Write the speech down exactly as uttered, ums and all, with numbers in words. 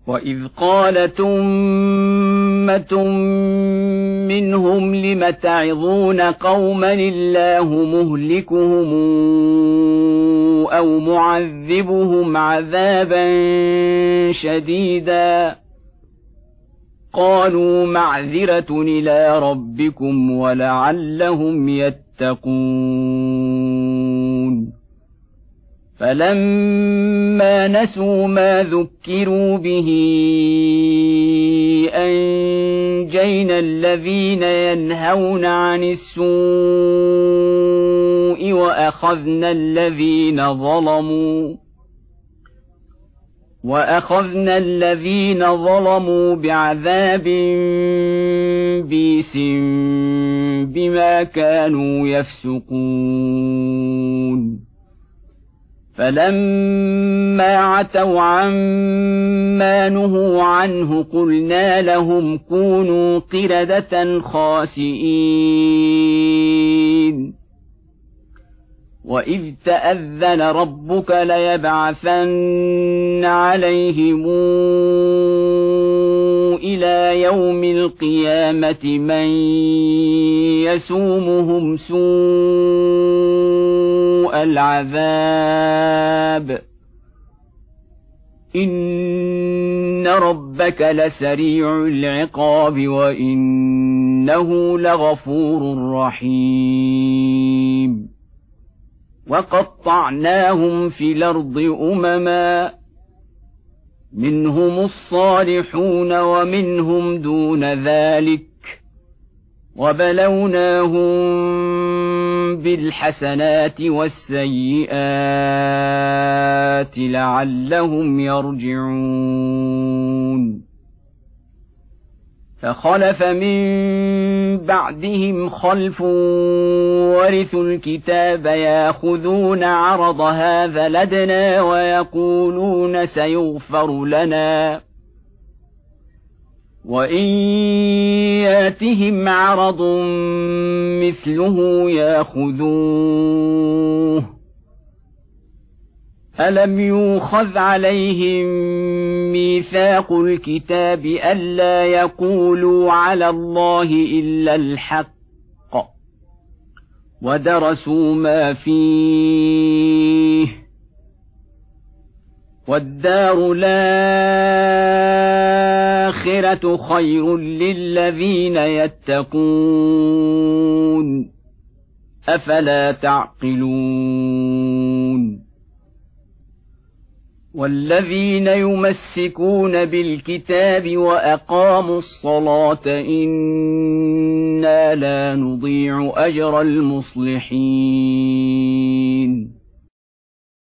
وإذ قالت أمة منهم لم تعظون قوما الله مهلكهم أو معذبهم عذابا شديدا قالوا معذرة إلى ربكم ولعلهم يتقون فلما نسوا ما ذكروا به أنجينا الذين ينهون عن السوء وأخذنا الذين ظلموا وأخذنا الذين ظلموا بعذاب بئيس بما كانوا يفسقون فلما عتوا عما نهوا عنه قلنا لهم كونوا قردة خاسئين وإذ تأذن ربك ليبعثن عليهم إلى يوم القيامة من يسومهم سوء العذاب إن ربك لسريع العقاب وإنه لغفور رحيم وقطعناهم في الأرض أمما منهم الصالحون ومنهم دون ذلك وبلوناهم بالحسنات والسيئات لعلهم يرجعون فخلف من بعدهم خلف ورثوا الكتاب ياخذون عرض هذا الأدنى ويقولون سيغفر لنا وإن ياتهم عرض مثله ياخذوه ألم يؤخذ عليهم ميثاق الكتاب ألا يقولوا على الله إلا الحق ودرسوا ما فيه والدار الآخرة خير للذين يتقون أفلا تعقلون والذين يمسكون بالكتاب وأقاموا الصلاة إنا لا نضيع أجر المصلحين